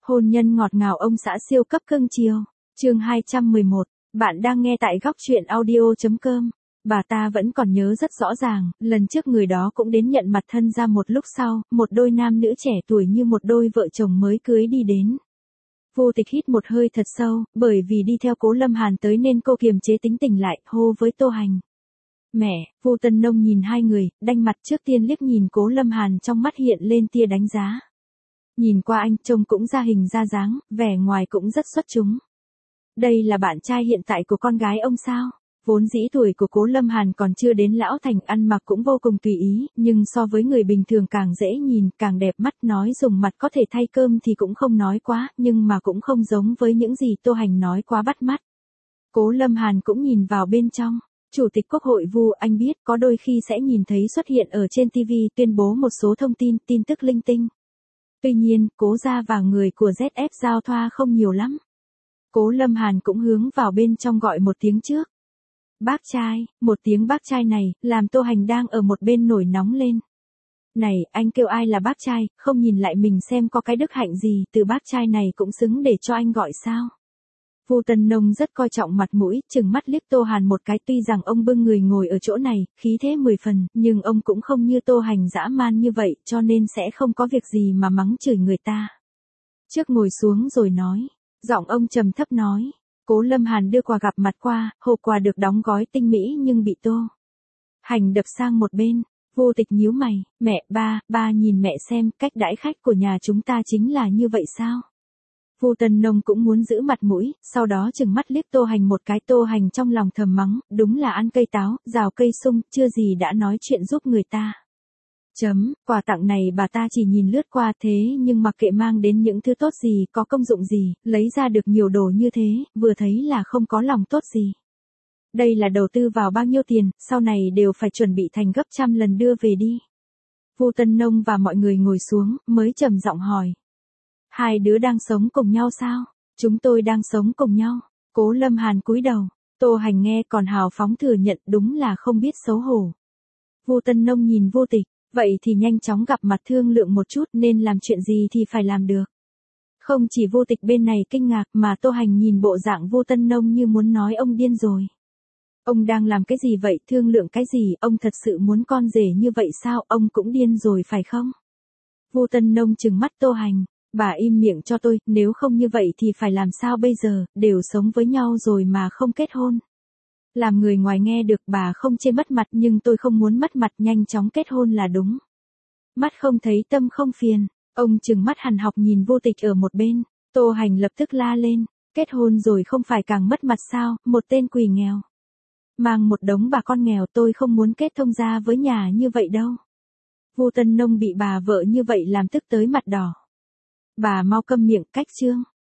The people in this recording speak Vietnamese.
Hôn nhân ngọt ngào ông xã siêu cấp cưng chiều. Chương 211, bạn đang nghe tại góc truyện audio.com. Bà ta vẫn còn nhớ rất rõ ràng, lần trước người đó cũng đến nhận mặt thân ra một lúc sau, một đôi nam nữ trẻ tuổi như một đôi vợ chồng mới cưới đi đến. Vô Tịch hít một hơi thật sâu, bởi vì đi theo Cố Lâm Hàn tới nên cô kiềm chế tính tình lại, hô với Tô Hành. Mẹ, Vu Tân Nông nhìn hai người, đanh mặt trước tiên liếc nhìn Cố Lâm Hàn, trong mắt hiện lên tia đánh giá. Nhìn qua anh, trông cũng ra hình ra dáng, vẻ ngoài cũng rất xuất chúng. Đây là bạn trai hiện tại của con gái ông sao? Vốn dĩ tuổi của Cố Lâm Hàn còn chưa đến lão thành, ăn mặc cũng vô cùng tùy ý, nhưng so với người bình thường càng dễ nhìn, càng đẹp mắt, nói dùng mặt có thể thay cơm thì cũng không nói quá, nhưng mà cũng không giống với những gì Tô Hành nói quá bắt mắt. Cố Lâm Hàn cũng nhìn vào bên trong. Chủ tịch Quốc hội Vu, anh biết có đôi khi sẽ nhìn thấy xuất hiện ở trên TV tuyên bố một số thông tin, tin tức linh tinh. Tuy nhiên, Cố gia và người của ZF giao thoa không nhiều lắm. Cố Lâm Hàn cũng hướng vào bên trong gọi một tiếng trước. Bác trai, một tiếng bác trai này, làm Tô Hành đang ở một bên nổi nóng lên. Này, anh kêu ai là bác trai, không nhìn lại mình xem có cái đức hạnh gì, từ bác trai này cũng xứng để cho anh gọi sao? Vu Tân Nông rất coi trọng mặt mũi, chừng mắt liếc Tô Hàn một cái, tuy rằng ông bưng người ngồi ở chỗ này, khí thế 10 phần, nhưng ông cũng không như Tô Hành dã man như vậy, cho nên sẽ không có việc gì mà mắng chửi người ta. Trước ngồi xuống rồi nói, giọng ông trầm thấp nói. Cố Lâm Hàn đưa quà gặp mặt qua, hộp quà được đóng gói tinh mỹ nhưng bị Tô Hành đập sang một bên. Vô Tịch nhíu mày, mẹ, ba nhìn mẹ xem, cách đãi khách của nhà chúng ta chính là như vậy sao? Vu Tân Nông cũng muốn giữ mặt mũi, sau đó chừng mắt liếc Tô Hành một cái. Tô Hành trong lòng thầm mắng, đúng là ăn cây táo, rào cây sung, chưa gì đã nói chuyện giúp người ta. Quà tặng này bà ta chỉ nhìn lướt qua thế nhưng mặc kệ mang đến những thứ tốt gì, có công dụng gì, lấy ra được nhiều đồ như thế, vừa thấy là không có lòng tốt gì. Đây là đầu tư vào bao nhiêu tiền, sau này đều phải chuẩn bị thành gấp trăm lần đưa về đi. Vu Tân Nông và mọi người ngồi xuống, mới trầm giọng hỏi. Hai đứa đang sống cùng nhau sao? Chúng tôi đang sống cùng nhau. Cố Lâm Hàn cúi đầu. Tô Hành nghe còn hào phóng thừa nhận, đúng là không biết xấu hổ. Vu Tân Nông nhìn Vô Tịch. Vậy thì nhanh chóng gặp mặt thương lượng một chút, nên làm chuyện gì thì phải làm được. Không chỉ Vô Tịch bên này kinh ngạc mà Tô Hành nhìn bộ dạng Vu Tân Nông như muốn nói ông điên rồi. Ông đang làm cái gì vậy, thương lượng cái gì, ông thật sự muốn con rể như vậy sao, ông cũng điên rồi phải không? Vu Tân Nông trừng mắt Tô Hành, bà im miệng cho tôi, nếu không như vậy thì phải làm sao bây giờ, đều sống với nhau rồi mà không kết hôn. Làm người ngoài nghe được bà không chê mất mặt, nhưng tôi không muốn mất mặt, nhanh chóng kết hôn là đúng. Mắt không thấy tâm không phiền, ông trừng mắt hằn học nhìn Vô Tịch ở một bên. Tô Hành lập tức la lên, kết hôn rồi không phải càng mất mặt sao, một tên quỳ nghèo. Mang một đống bà con nghèo, tôi không muốn kết thông gia với nhà như vậy đâu. Vu Tân Nông bị bà vợ như vậy làm tức tới mặt đỏ. Bà mau câm miệng, cách chương.